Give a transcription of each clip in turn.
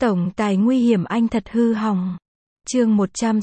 Tổng tài nguy hiểm anh thật hư hỏng. Chương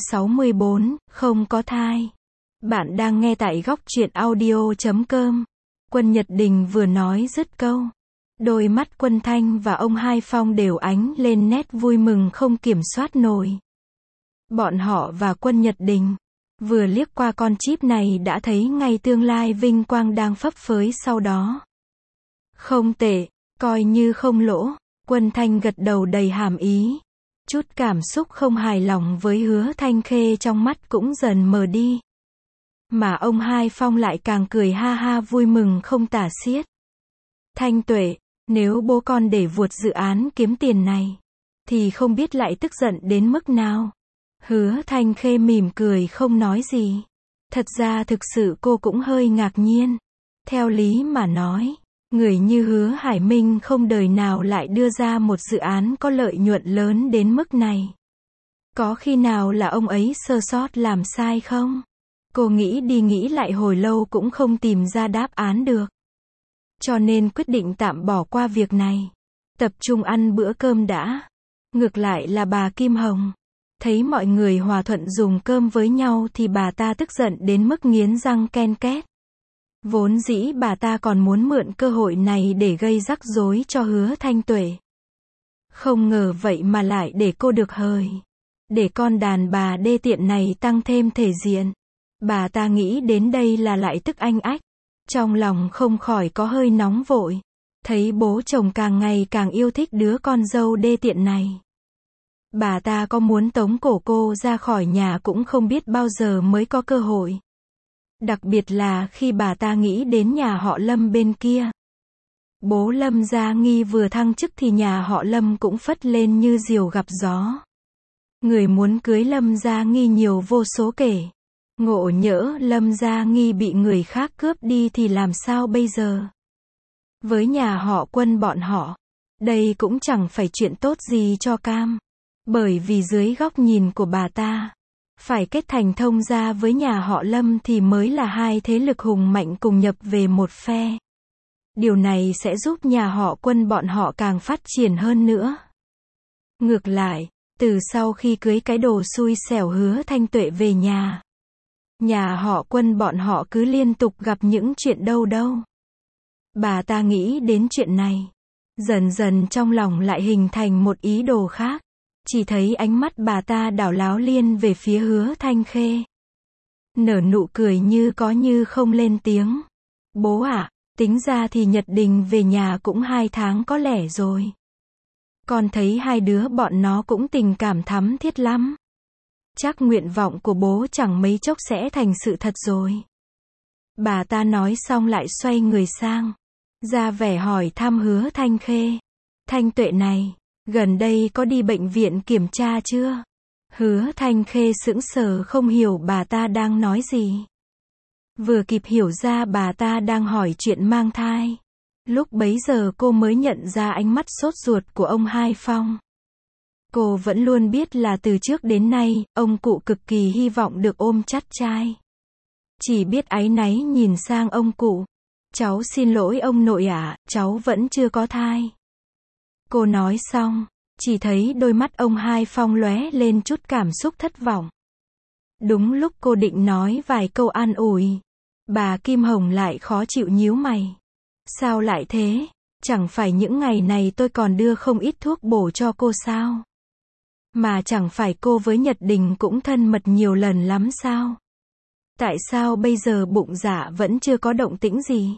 164, không có thai. Bạn đang nghe tại góc truyện audio.com. Quân Nhật Đình vừa nói dứt câu. Đôi mắt Quân Thanh và ông Hai Phong đều ánh lên nét vui mừng không kiểm soát nổi. Bọn họ và Quân Nhật Đình vừa liếc qua con chip này đã thấy ngay tương lai vinh quang đang phấp phới sau đó. Không tệ, coi như không lỗ. Quân Thanh gật đầu đầy hàm ý. Chút cảm xúc không hài lòng với Hứa Thanh Khê trong mắt cũng dần mờ đi. Mà ông Hai Phong lại càng cười ha ha vui mừng không tả xiết. Thanh Tuệ, nếu bố con để vuột dự án kiếm tiền này, thì không biết lại tức giận đến mức nào. Hứa Thanh Khê mỉm cười không nói gì. Thật ra thực sự cô cũng hơi ngạc nhiên. Theo lý mà nói, người như Hứa Hải Minh không đời nào lại đưa ra một dự án có lợi nhuận lớn đến mức này. Có khi nào là ông ấy sơ sót làm sai không? Cô nghĩ đi nghĩ lại hồi lâu cũng không tìm ra đáp án được. Cho nên quyết định tạm bỏ qua việc này. Tập trung ăn bữa cơm đã. Ngược lại là bà Kim Hồng. Thấy mọi người hòa thuận dùng cơm với nhau thì bà ta tức giận đến mức nghiến răng ken két. Vốn dĩ bà ta còn muốn mượn cơ hội này để gây rắc rối cho Hứa Thanh Tuệ. Không ngờ vậy mà lại để cô được hời. Để con đàn bà đê tiện này tăng thêm thể diện. Bà ta nghĩ đến đây là lại tức anh ách. Trong lòng không khỏi có hơi nóng vội. Thấy bố chồng càng ngày càng yêu thích đứa con dâu đê tiện này. Bà ta có muốn tống cổ cô ra khỏi nhà cũng không biết bao giờ mới có cơ hội. Đặc biệt là khi bà ta nghĩ đến nhà họ Lâm bên kia. Bố Lâm Gia Nghi vừa thăng chức thì nhà họ Lâm cũng phất lên như diều gặp gió. Người muốn cưới Lâm Gia Nghi nhiều vô số kể. Ngộ nhỡ Lâm Gia Nghi bị người khác cướp đi thì làm sao bây giờ? Với nhà họ Quân bọn họ, đây cũng chẳng phải chuyện tốt gì cho cam. Bởi vì dưới góc nhìn của bà ta, phải kết thành thông gia với nhà họ Lâm thì mới là hai thế lực hùng mạnh cùng nhập về một phe. Điều này sẽ giúp nhà họ Quân bọn họ càng phát triển hơn nữa. Ngược lại, từ sau khi cưới cái đồ xui xẻo Hứa Thanh Tuệ về nhà họ Quân bọn họ cứ liên tục gặp những chuyện đâu. Bà ta nghĩ đến chuyện này. Dần dần trong lòng lại hình thành một ý đồ khác. Chỉ thấy ánh mắt bà ta đảo láo liên về phía Hứa Thanh Khê. Nở nụ cười như có như không lên tiếng. Bố ạ, tính ra thì Nhật Đình về nhà cũng 2 tháng có lẽ rồi. Con thấy hai đứa bọn nó cũng tình cảm thắm thiết lắm. Chắc nguyện vọng của bố chẳng mấy chốc sẽ thành sự thật rồi. Bà ta nói xong lại xoay người sang. Ra vẻ hỏi thăm Hứa Thanh Khê. Thanh Tuệ này, gần đây có đi bệnh viện kiểm tra chưa? Hứa Thanh Khê sững sờ không hiểu bà ta đang nói gì. Vừa kịp hiểu ra bà ta đang hỏi chuyện mang thai. Lúc bấy giờ cô mới nhận ra ánh mắt sốt ruột của ông Hai Phong. Cô vẫn luôn biết là từ trước đến nay, ông cụ cực kỳ hy vọng được ôm chắt trai. Chỉ biết áy náy nhìn sang ông cụ. Cháu xin lỗi ông nội ạ, cháu vẫn chưa có thai. Cô nói xong, chỉ thấy đôi mắt ông Hai Phong lóe lên chút cảm xúc thất vọng. Đúng lúc cô định nói vài câu an ủi, bà Kim Hồng lại khó chịu nhíu mày. Sao lại thế? Chẳng phải những ngày này tôi còn đưa không ít thuốc bổ cho cô sao? Mà chẳng phải cô với Nhật Đình cũng thân mật nhiều lần lắm sao? Tại sao bây giờ bụng dạ vẫn chưa có động tĩnh gì?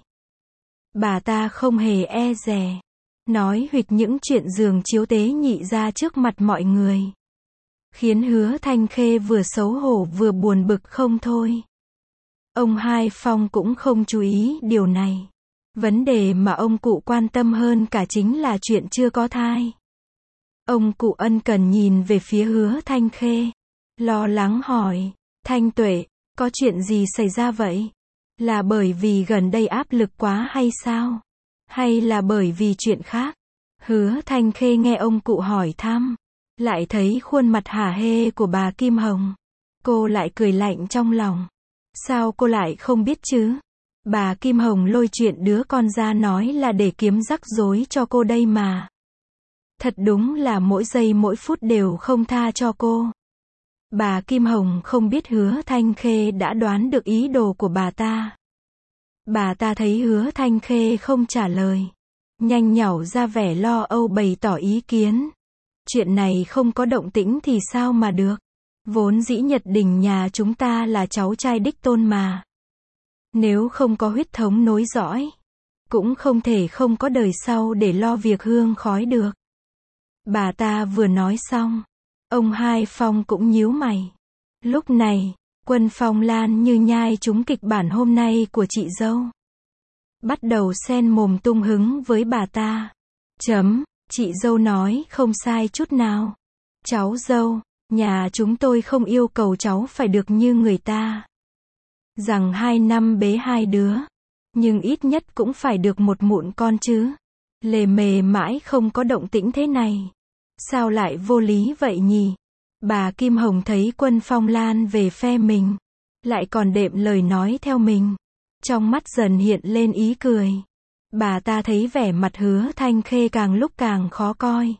Bà ta không hề e dè. Nói huỵch những chuyện giường chiếu tế nhị ra trước mặt mọi người. Khiến Hứa Thanh Khê vừa xấu hổ vừa buồn bực không thôi. Ông Hai Phong cũng không chú ý điều này. Vấn đề mà ông cụ quan tâm hơn cả chính là chuyện chưa có thai. Ông cụ ân cần nhìn về phía Hứa Thanh Khê. Lo lắng hỏi, Thanh Tuệ, có chuyện gì xảy ra vậy? Là bởi vì gần đây áp lực quá hay sao? Hay là bởi vì chuyện khác? Hứa Thanh Khê nghe ông cụ hỏi thăm. Lại thấy khuôn mặt hả hê của bà Kim Hồng. Cô lại cười lạnh trong lòng. Sao cô lại không biết chứ? Bà Kim Hồng lôi chuyện đứa con ra nói là để kiếm rắc rối cho cô đây mà. Thật đúng là mỗi giây mỗi phút đều không tha cho cô. Bà Kim Hồng không biết Hứa Thanh Khê đã đoán được ý đồ của bà ta. Bà ta thấy Hứa Thanh Khê không trả lời, nhanh nhảu ra vẻ lo âu bày tỏ ý kiến. Chuyện này không có động tĩnh thì sao mà được. Vốn dĩ Nhật Đình nhà chúng ta là cháu trai đích tôn mà. Nếu không có huyết thống nối dõi, cũng không thể không có đời sau để lo việc hương khói được. Bà ta vừa nói xong, ông Hai Phong cũng nhíu mày. Lúc này, Quân Phong Lan như nhai trúng kịch bản hôm nay của chị dâu. Bắt đầu xen mồm tung hứng với bà ta. Chị dâu nói không sai chút nào. Cháu dâu, nhà chúng tôi không yêu cầu cháu phải được như người ta. Rằng 2 năm bế 2 đứa. Nhưng ít nhất cũng phải được một mụn con chứ. Lề mề mãi không có động tĩnh thế này. Sao lại vô lý vậy nhỉ? Bà Kim Hồng thấy Quân Phong Lan về phe mình, lại còn đệm lời nói theo mình. Trong mắt dần hiện lên ý cười. Bà ta thấy vẻ mặt Hứa Thanh Khê càng lúc càng khó coi.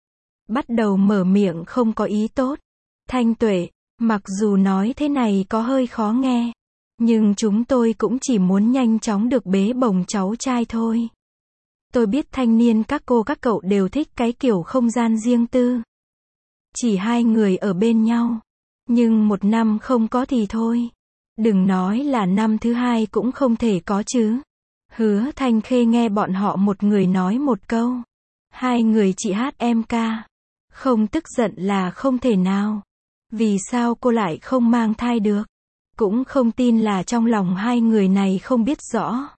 Bắt đầu mở miệng không có ý tốt. Thanh Tuệ, mặc dù nói thế này có hơi khó nghe, nhưng chúng tôi cũng chỉ muốn nhanh chóng được bế bồng cháu trai thôi. Tôi biết thanh niên các cô các cậu đều thích cái kiểu không gian riêng tư. Chỉ 2 người ở bên nhau. Nhưng 1 năm không có thì thôi. Đừng nói là năm thứ 2 cũng không thể có chứ. Hứa Thanh Khê nghe bọn họ một người nói một câu. 2 người chị hát em ca. Không tức giận là không thể nào. Vì sao cô lại không mang thai được? Cũng không tin là trong lòng 2 người này không biết rõ.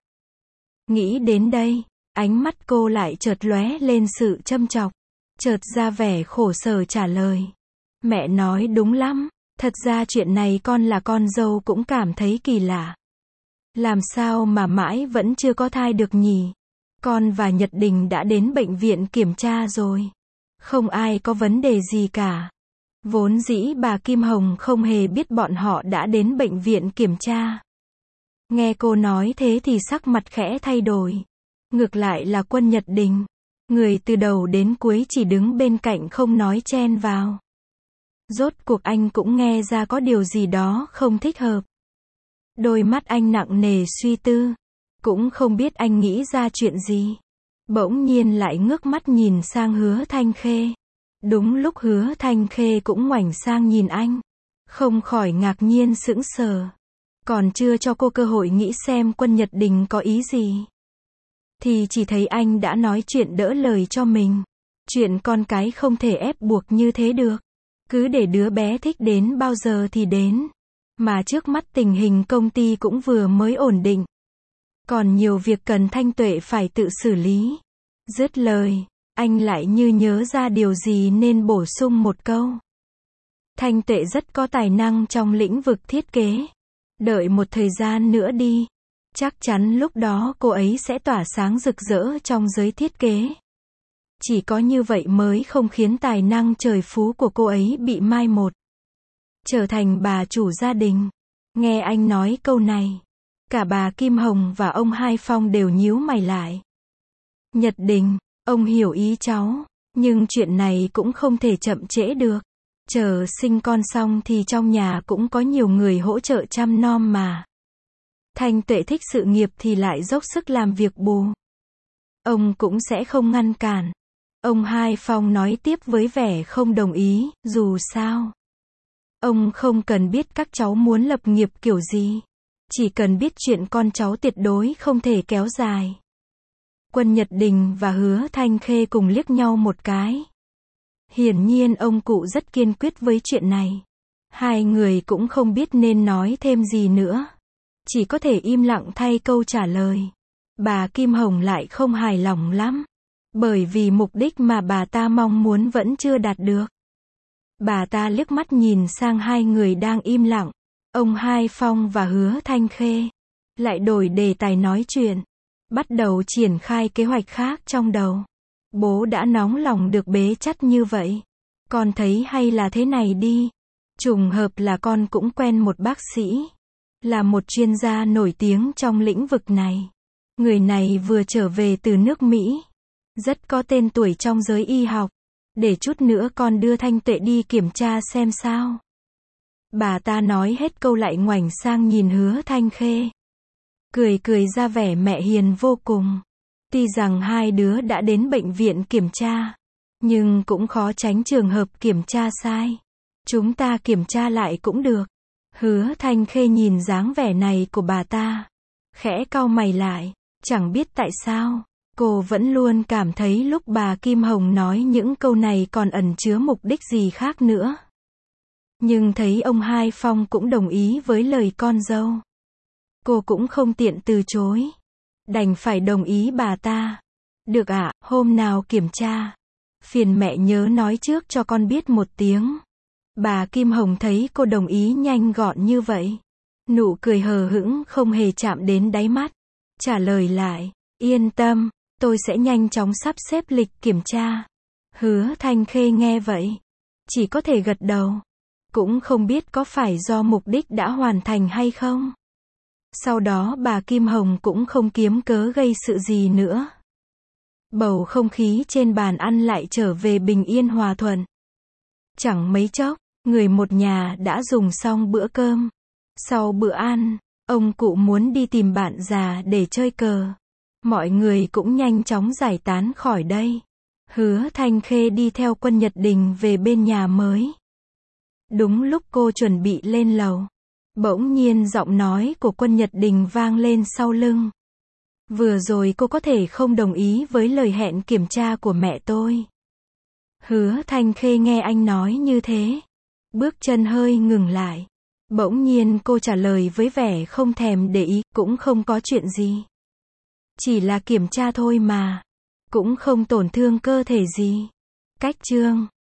Nghĩ đến đây, ánh mắt cô lại chợt lóe lên sự châm chọc. Chợt ra vẻ khổ sở trả lời. Mẹ nói đúng lắm. Thật ra chuyện này con là con dâu cũng cảm thấy kỳ lạ. Làm sao mà mãi vẫn chưa có thai được nhỉ? Con và Nhật Đình đã đến bệnh viện kiểm tra rồi. Không ai có vấn đề gì cả. Vốn dĩ bà Kim Hồng không hề biết bọn họ đã đến bệnh viện kiểm tra. Nghe cô nói thế thì sắc mặt khẽ thay đổi. Ngược lại là Quân Nhật Đình. Người từ đầu đến cuối chỉ đứng bên cạnh không nói chen vào. Rốt cuộc anh cũng nghe ra có điều gì đó không thích hợp. Đôi mắt anh nặng nề suy tư. Cũng không biết anh nghĩ ra chuyện gì. Bỗng nhiên lại ngước mắt nhìn sang Hứa Thanh Khê. Đúng lúc Hứa Thanh Khê cũng ngoảnh sang nhìn anh. Không khỏi ngạc nhiên sững sờ. Còn chưa cho cô cơ hội nghĩ xem Quân Nhật Đình có ý gì, thì chỉ thấy anh đã nói chuyện đỡ lời cho mình. Chuyện con cái không thể ép buộc như thế được. Cứ để đứa bé thích đến bao giờ thì đến. Mà trước mắt tình hình công ty cũng vừa mới ổn định. Còn nhiều việc cần Thanh Tuệ phải tự xử lý. Dứt lời, anh lại như nhớ ra điều gì nên bổ sung một câu. Thanh Tuệ rất có tài năng trong lĩnh vực thiết kế. Đợi một thời gian nữa đi. Chắc chắn lúc đó cô ấy sẽ tỏa sáng rực rỡ trong giới thiết kế. Chỉ có như vậy mới không khiến tài năng trời phú của cô ấy bị mai một. Trở thành bà chủ gia đình. Nghe anh nói câu này, cả bà Kim Hồng và ông Hai Phong đều nhíu mày lại. Nhật Đình, ông hiểu ý cháu, nhưng chuyện này cũng không thể chậm trễ được. Chờ sinh con xong thì trong nhà cũng có nhiều người hỗ trợ chăm nom mà. Thanh Tuệ thích sự nghiệp thì lại dốc sức làm việc bù. Ông cũng sẽ không ngăn cản. Ông Hai Phong nói tiếp với vẻ không đồng ý, dù sao. Ông không cần biết các cháu muốn lập nghiệp kiểu gì. Chỉ cần biết chuyện con cháu tuyệt đối không thể kéo dài. Quân Nhật Đình và Hứa Thanh Khê cùng liếc nhau một cái. Hiển nhiên ông cụ rất kiên quyết với chuyện này. 2 người cũng không biết nên nói thêm gì nữa. Chỉ có thể im lặng thay câu trả lời. Bà Kim Hồng lại không hài lòng lắm. Bởi vì mục đích mà bà ta mong muốn vẫn chưa đạt được. Bà ta liếc mắt nhìn sang 2 người đang im lặng. Ông Hai Phong và Hứa Thanh Khê. Lại đổi đề tài nói chuyện. Bắt đầu triển khai kế hoạch khác trong đầu. Bố đã nóng lòng được bế chắt như vậy. Con thấy hay là thế này đi. Trùng hợp là con cũng quen một bác sĩ. Là một chuyên gia nổi tiếng trong lĩnh vực này. Người này vừa trở về từ nước Mỹ. rất có tên tuổi trong giới y học. Để chút nữa con đưa Thanh Tuệ đi kiểm tra xem sao. Bà ta nói hết câu lại ngoảnh sang nhìn Hứa Thanh Khê. Cười cười ra vẻ mẹ hiền vô cùng. Tuy rằng hai đứa đã đến bệnh viện kiểm tra, nhưng cũng khó tránh trường hợp kiểm tra sai. Chúng ta kiểm tra lại cũng được. Hứa Thanh Khê nhìn dáng vẻ này của bà ta, khẽ cau mày lại. Chẳng biết tại sao, cô vẫn luôn cảm thấy lúc bà Kim Hồng nói những câu này còn ẩn chứa mục đích gì khác nữa. Nhưng thấy ông Hai Phong cũng đồng ý với lời con dâu, cô cũng không tiện từ chối. Đành phải đồng ý bà ta. Được ạ, hôm nào kiểm tra, phiền mẹ nhớ nói trước cho con biết một tiếng. Bà Kim Hồng thấy cô đồng ý nhanh gọn như vậy, nụ cười hờ hững không hề chạm đến đáy mắt, trả lời lại, yên tâm, tôi sẽ nhanh chóng sắp xếp lịch kiểm tra. Hứa Thanh Khê nghe vậy, chỉ có thể gật đầu, cũng không biết có phải do mục đích đã hoàn thành hay không. Sau đó bà Kim Hồng cũng không kiếm cớ gây sự gì nữa. Bầu không khí trên bàn ăn lại trở về bình yên hòa thuận. Chẳng mấy chốc, người một nhà đã dùng xong bữa cơm. Sau bữa ăn, ông cụ muốn đi tìm bạn già để chơi cờ. Mọi người cũng nhanh chóng giải tán khỏi đây. Hứa Thanh Khê đi theo Quân Nhật Đình về bên nhà mới. Đúng lúc cô chuẩn bị lên lầu, bỗng nhiên giọng nói của Quân Nhật Đình vang lên sau lưng. Vừa rồi cô có thể không đồng ý với lời hẹn kiểm tra của mẹ tôi. Hứa Thanh Khê nghe anh nói như thế, bước chân hơi ngừng lại. Bỗng nhiên cô trả lời với vẻ không thèm để ý, cũng không có chuyện gì. Chỉ là kiểm tra thôi mà, cũng không tổn thương cơ thể gì. Cách chương